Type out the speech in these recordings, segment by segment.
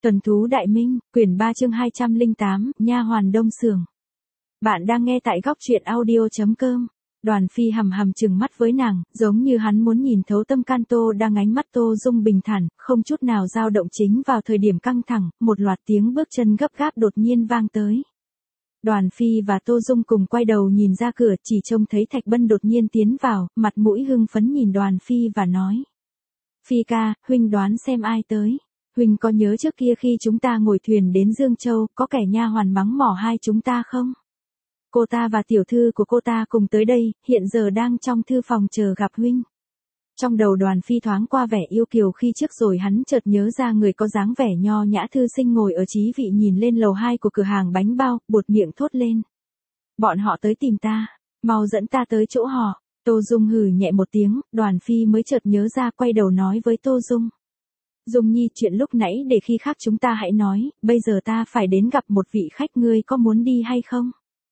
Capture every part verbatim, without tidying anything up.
Tuần thú đại minh, quyển ba chương hai trăm lẻ tám, nha hoàn đông sưởng. Bạn đang nghe tại góc truyện audio chấm com. Đoàn Phi hầm hầm trừng mắt với nàng, giống như hắn muốn nhìn thấu tâm can Tô đang ánh mắt Tô Dung bình thản, không chút nào dao động. Chính vào thời điểm căng thẳng, một loạt tiếng bước chân gấp gáp đột nhiên vang tới. Đoàn Phi và Tô Dung cùng quay đầu nhìn ra cửa, chỉ trông thấy Thạch Bân đột nhiên tiến vào, mặt mũi hưng phấn nhìn Đoàn Phi và nói: Phi ca, huynh đoán xem ai tới. Huynh có nhớ trước kia khi chúng ta ngồi thuyền đến Dương Châu, có kẻ nha hoàn mắng mỏ hai chúng ta không? Cô ta và tiểu thư của cô ta cùng tới đây, hiện giờ đang trong thư phòng chờ gặp huynh. Trong đầu Đoàn Phi thoáng qua vẻ yêu kiều khi trước, rồi hắn chợt nhớ ra người có dáng vẻ nho nhã thư sinh ngồi ở chí vị nhìn lên lầu hai của cửa hàng bánh bao, buột miệng thốt lên: Bọn họ tới tìm ta, mau dẫn ta tới chỗ họ. Tô Dung hừ nhẹ một tiếng, Đoàn Phi mới chợt nhớ ra, quay đầu nói với Tô Dung: Dung Nhi, chuyện lúc nãy để khi khác chúng ta hãy nói, bây giờ ta phải đến gặp một vị khách, ngươi có muốn đi hay không?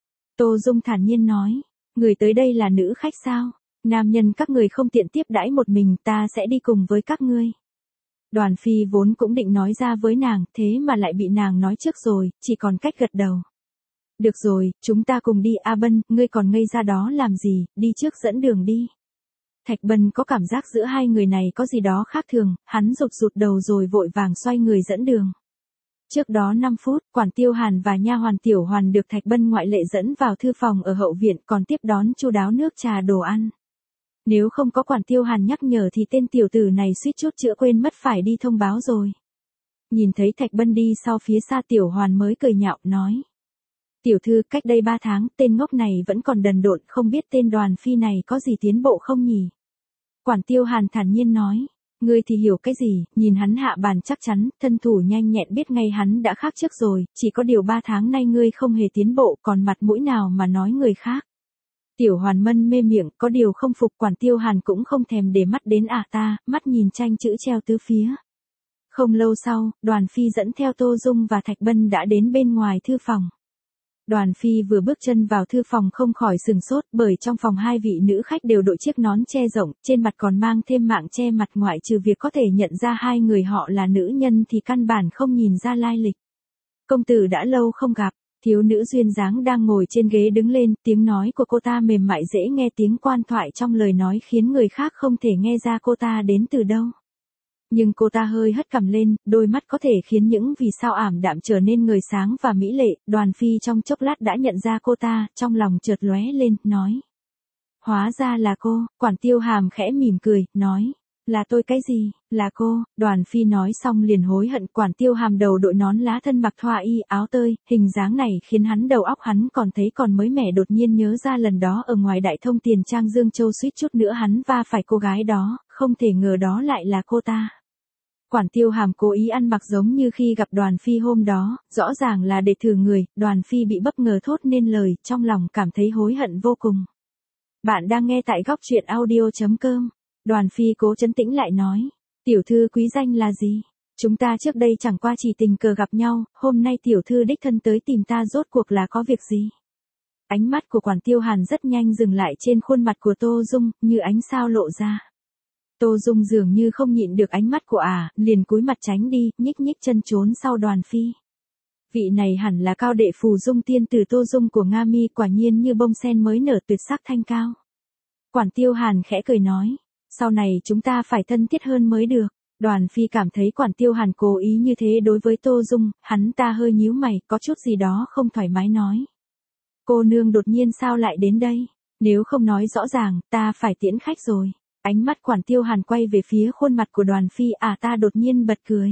Tô Dung thản nhiên nói: Người tới đây là nữ khách sao? Nam nhân các người không tiện tiếp đãi một mình, ta sẽ đi cùng với các ngươi. Đoàn Phi vốn cũng định nói ra với nàng, thế mà lại bị nàng nói trước rồi, chỉ còn cách gật đầu. Được rồi, chúng ta cùng đi. A Bân, ngươi còn ngây ra đó làm gì, đi trước dẫn đường đi. Thạch Bân có cảm giác giữa hai người này có gì đó khác thường, hắn rụt rụt đầu rồi vội vàng xoay người dẫn đường. Trước đó năm phút, Quản Tiêu Hàn và nha hoàn Tiểu Hoàn được Thạch Bân ngoại lệ dẫn vào thư phòng ở hậu viện, còn tiếp đón chu đáo nước trà đồ ăn. Nếu không có Quản Tiêu Hàn nhắc nhở thì tên tiểu tử này suýt chút chữa quên mất phải đi thông báo rồi. Nhìn thấy Thạch Bân đi sau phía xa, Tiểu Hoàn mới cười nhạo nói: Tiểu thư, cách đây ba tháng, tên ngốc này vẫn còn đần độn, không biết tên Đoàn Phi này có gì tiến bộ không nhỉ? Quản Tiêu Hàn thản nhiên nói: Ngươi thì hiểu cái gì, nhìn hắn hạ bàn chắc chắn, thân thủ nhanh nhẹn, biết ngay hắn đã khác trước rồi, chỉ có điều ba tháng nay ngươi không hề tiến bộ, còn mặt mũi nào mà nói người khác. Tiểu Hoàn mân mê miệng, có điều không phục. Quản Tiêu Hàn cũng không thèm để mắt đến ả ta, mắt nhìn tranh chữ treo tứ phía. Không lâu sau, Đoàn Phi dẫn theo Tô Dung và Thạch Bân đã đến bên ngoài thư phòng. Đoàn Phi vừa bước chân vào thư phòng không khỏi sừng sốt, bởi trong phòng hai vị nữ khách đều đội chiếc nón che rộng, trên mặt còn mang thêm mạng che mặt, ngoại trừ việc có thể nhận ra hai người họ là nữ nhân thì căn bản không nhìn ra lai lịch. Công tử đã lâu không gặp. Thiếu nữ duyên dáng đang ngồi trên ghế đứng lên, tiếng nói của cô ta mềm mại dễ nghe, tiếng quan thoại trong lời nói khiến người khác không thể nghe ra cô ta đến từ đâu. Nhưng cô ta hơi hất cằm lên, đôi mắt có thể khiến những vì sao ảm đạm trở nên ngời sáng và mỹ lệ. Đoàn Phi trong chốc lát đã nhận ra cô ta, trong lòng chợt lóe lên, nói: Hóa ra là cô. Quản Tiêu Hàm khẽ mỉm cười, nói: Là tôi cái gì, là cô. Đoàn Phi nói xong liền hối hận. Quản Tiêu Hàm đầu đội nón lá, thân mặc thoa y áo tơi, hình dáng này khiến hắn đầu óc hắn còn thấy còn mới mẻ, đột nhiên nhớ ra lần đó ở ngoài Đại Thông Tiền Trang Dương Châu suýt chút nữa hắn va phải cô gái đó, không thể ngờ đó lại là cô ta. Quản Tiêu Hàm cố ý ăn mặc giống như khi gặp Đoàn Phi hôm đó, rõ ràng là để thử người. Đoàn Phi bị bất ngờ thốt nên lời, trong lòng cảm thấy hối hận vô cùng. Bạn đang nghe tại góc truyện audio chấm com. Đoàn Phi cố trấn tĩnh lại nói: Tiểu thư quý danh là gì? Chúng ta trước đây chẳng qua chỉ tình cờ gặp nhau, hôm nay tiểu thư đích thân tới tìm ta, rốt cuộc là có việc gì? Ánh mắt của Quản Tiêu Hàn rất nhanh dừng lại trên khuôn mặt của Tô Dung, như ánh sao lộ ra. Tô Dung dường như không nhịn được ánh mắt của ả, liền cúi mặt tránh đi, nhích nhích chân trốn sau Đoàn Phi. Vị này hẳn là cao đệ phù dung tiên tử Tô Dung của Nga Mi, quả nhiên như bông sen mới nở, tuyệt sắc thanh cao. Quản Tiêu Hàn khẽ cười nói: Sau này chúng ta phải thân thiết hơn mới được. Đoàn Phi cảm thấy Quản Tiêu Hàn cố ý như thế đối với Tô Dung, hắn ta hơi nhíu mày, có chút gì đó không thoải mái nói: Cô nương đột nhiên sao lại đến đây? Nếu không nói rõ ràng, ta phải tiễn khách rồi. Ánh mắt Quản Tiêu Hàn quay về phía khuôn mặt của Đoàn Phi, à ta đột nhiên bật cười.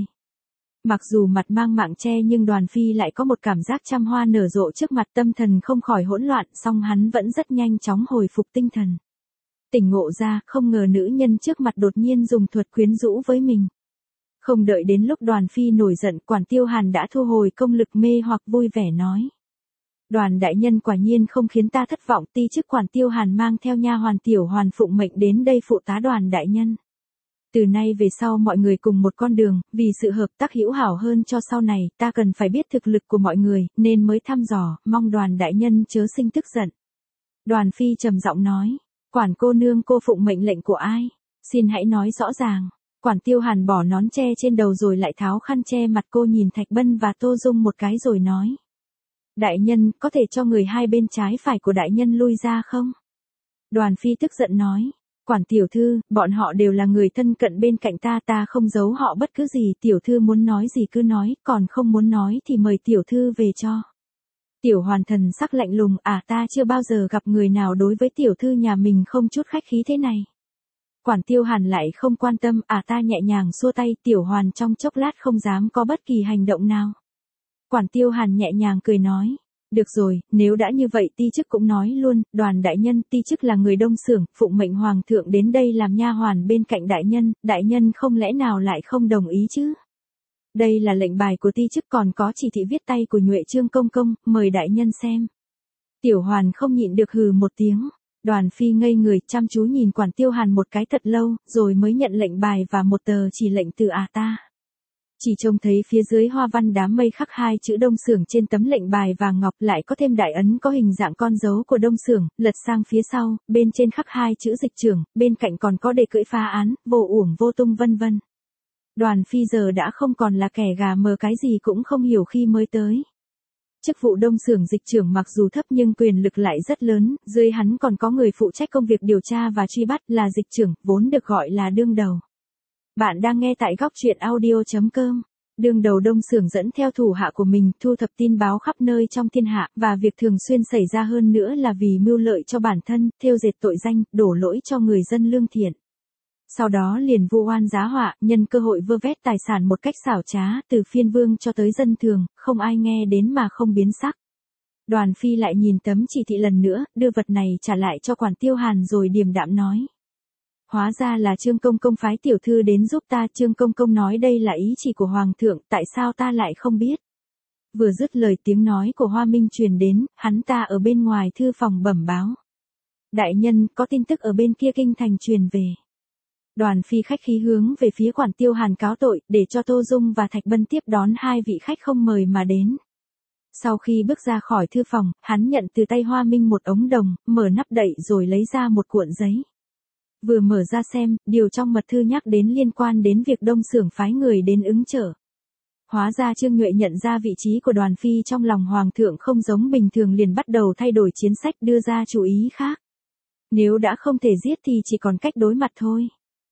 Mặc dù mặt mang mạng che nhưng Đoàn Phi lại có một cảm giác trăm hoa nở rộ trước mặt, tâm thần không khỏi hỗn loạn, song hắn vẫn rất nhanh chóng hồi phục tinh thần. Tỉnh ngộ ra, không ngờ nữ nhân trước mặt đột nhiên dùng thuật quyến rũ với mình. Không đợi đến lúc Đoàn Phi nổi giận, Quản Tiêu Hàn đã thu hồi công lực mê hoặc, vui vẻ nói: Đoàn đại nhân quả nhiên không khiến ta thất vọng. Ti chức Quản Tiêu Hàn mang theo nha hoàn Tiểu Hoàn phụng mệnh đến đây phụ tá Đoàn đại nhân. Từ nay về sau mọi người cùng một con đường, vì sự hợp tác hữu hảo hơn cho sau này, ta cần phải biết thực lực của mọi người, nên mới thăm dò, mong Đoàn đại nhân chớ sinh tức giận. Đoàn Phi trầm giọng nói: Quản cô nương, cô phụng mệnh lệnh của ai? Xin hãy nói rõ ràng. Quản Tiêu Hàn bỏ nón che trên đầu rồi lại tháo khăn che mặt cô, nhìn Thạch Bân và Tô Dung một cái rồi nói. Đại nhân, có thể cho người hai bên trái phải của đại nhân lui ra không? Đoàn Phi tức giận nói. Quản tiểu thư, bọn họ đều là người thân cận bên cạnh ta, ta không giấu họ bất cứ gì, tiểu thư muốn nói gì cứ nói, còn không muốn nói thì mời tiểu thư về cho. Tiểu Hoàn thần sắc lạnh lùng, à ta chưa bao giờ gặp người nào đối với tiểu thư nhà mình không chút khách khí thế này. Quản Tiêu Hàn lại không quan tâm, à ta nhẹ nhàng xua tay, Tiểu Hoàn trong chốc lát không dám có bất kỳ hành động nào. Quản Tiêu Hàn nhẹ nhàng cười nói. Được rồi, nếu đã như vậy ti chức cũng nói luôn, Đoàn đại nhân, ti chức là người Đông Xưởng, phụng mệnh hoàng thượng đến đây làm nha hoàn bên cạnh đại nhân, đại nhân không lẽ nào lại không đồng ý chứ? Đây là lệnh bài của ti chức, còn có chỉ thị viết tay của Nhuệ Trương công công, mời đại nhân xem. Tiểu Hoàn không nhịn được hừ một tiếng. Đoàn Phi ngây người, chăm chú nhìn Quản Tiêu Hàn một cái thật lâu, rồi mới nhận lệnh bài và một tờ chỉ lệnh từ à ta. Chỉ trông thấy phía dưới hoa văn đám mây khắc hai chữ Đông Xưởng trên tấm lệnh bài vàng ngọc, lại có thêm đại ấn có hình dạng con dấu của Đông Xưởng, lật sang phía sau, bên trên khắc hai chữ dịch trưởng, bên cạnh còn có đề cưỡi phá án, vô uổng vô tung vân vân. Đoàn Phi giờ đã không còn là kẻ gà mờ cái gì cũng không hiểu khi mới tới. Chức vụ Đông Xưởng dịch trưởng mặc dù thấp nhưng quyền lực lại rất lớn, dưới hắn còn có người phụ trách công việc điều tra và truy bắt là dịch trưởng, vốn được gọi là đương đầu. Bạn đang nghe tại góc truyện audio chấm com. Đương đầu Đông Xưởng dẫn theo thủ hạ của mình thu thập tin báo khắp nơi trong thiên hạ, và việc thường xuyên xảy ra hơn nữa là vì mưu lợi cho bản thân, thêu dệt tội danh, đổ lỗi cho người dân lương thiện. Sau đó liền vu oan giá họa, nhân cơ hội vơ vét tài sản một cách xảo trá, từ phiên vương cho tới dân thường, không ai nghe đến mà không biến sắc. Đoàn Phi lại nhìn tấm chỉ thị lần nữa, đưa vật này trả lại cho Quản Tiêu Hàn rồi điềm đạm nói. Hóa ra là Trương công công phái tiểu thư đến giúp ta, Trương công công nói đây là ý chỉ của hoàng thượng, tại sao ta lại không biết? Vừa dứt lời tiếng nói của Hoa Minh truyền đến, hắn ta ở bên ngoài thư phòng bẩm báo. Đại nhân, có tin tức ở bên kia kinh thành truyền về. Đoàn Phi khách khí hướng về phía Quản Tiêu Hàn cáo tội, để cho Tô Dung và Thạch Bân tiếp đón hai vị khách không mời mà đến. Sau khi bước ra khỏi thư phòng, hắn nhận từ tay Hoa Minh một ống đồng, mở nắp đậy rồi lấy ra một cuộn giấy. Vừa mở ra xem, điều trong mật thư nhắc đến liên quan đến việc Đông Xưởng phái người đến ứng trợ. Hóa ra Trương Nhuệ nhận ra vị trí của Đoàn Phi trong lòng hoàng thượng không giống bình thường, liền bắt đầu thay đổi chiến sách, đưa ra chủ ý khác. Nếu đã không thể giết thì chỉ còn cách đối mặt thôi.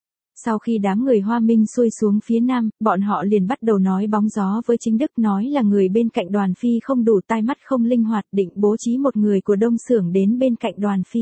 Sau khi đám người Hoa Minh xuôi xuống phía nam, bọn họ liền bắt đầu nói bóng gió với Chính Đức, nói là người bên cạnh Đoàn Phi không đủ tai mắt không linh hoạt, định bố trí một người của Đông Xưởng đến bên cạnh Đoàn Phi.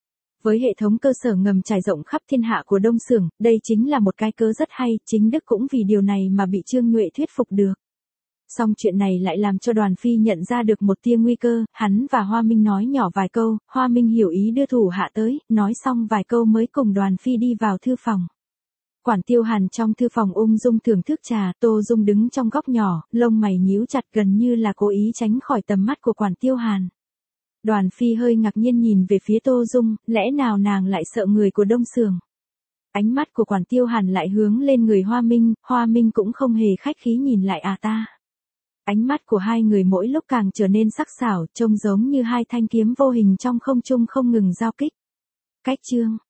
Với hệ thống cơ sở ngầm trải rộng khắp thiên hạ của Đông Xưởng, đây chính là một cái cớ rất hay, Chính Đức cũng vì điều này mà bị Trương Nhuệ thuyết phục được. Song chuyện này lại làm cho Đoàn Phi nhận ra được một tia nguy cơ, hắn và Hoa Minh nói nhỏ vài câu, Hoa Minh hiểu ý đưa thủ hạ tới, nói xong vài câu mới cùng Đoàn Phi đi vào thư phòng. Quản Tiêu Hàn trong thư phòng ung dung thưởng thức trà, Tô Dung đứng trong góc nhỏ, lông mày nhíu chặt gần như là cố ý tránh khỏi tầm mắt của Quản Tiêu Hàn. Đoàn Phi hơi ngạc nhiên nhìn về phía Tô Dung, lẽ nào nàng lại sợ người của Đông Xưởng? Ánh mắt của Quản Tiêu Hàn lại hướng lên người Hoa Minh, Hoa Minh cũng không hề khách khí nhìn lại à ta. Ánh mắt của hai người mỗi lúc càng trở nên sắc sảo, trông giống như hai thanh kiếm vô hình trong không trung không ngừng giao kích. Cách chương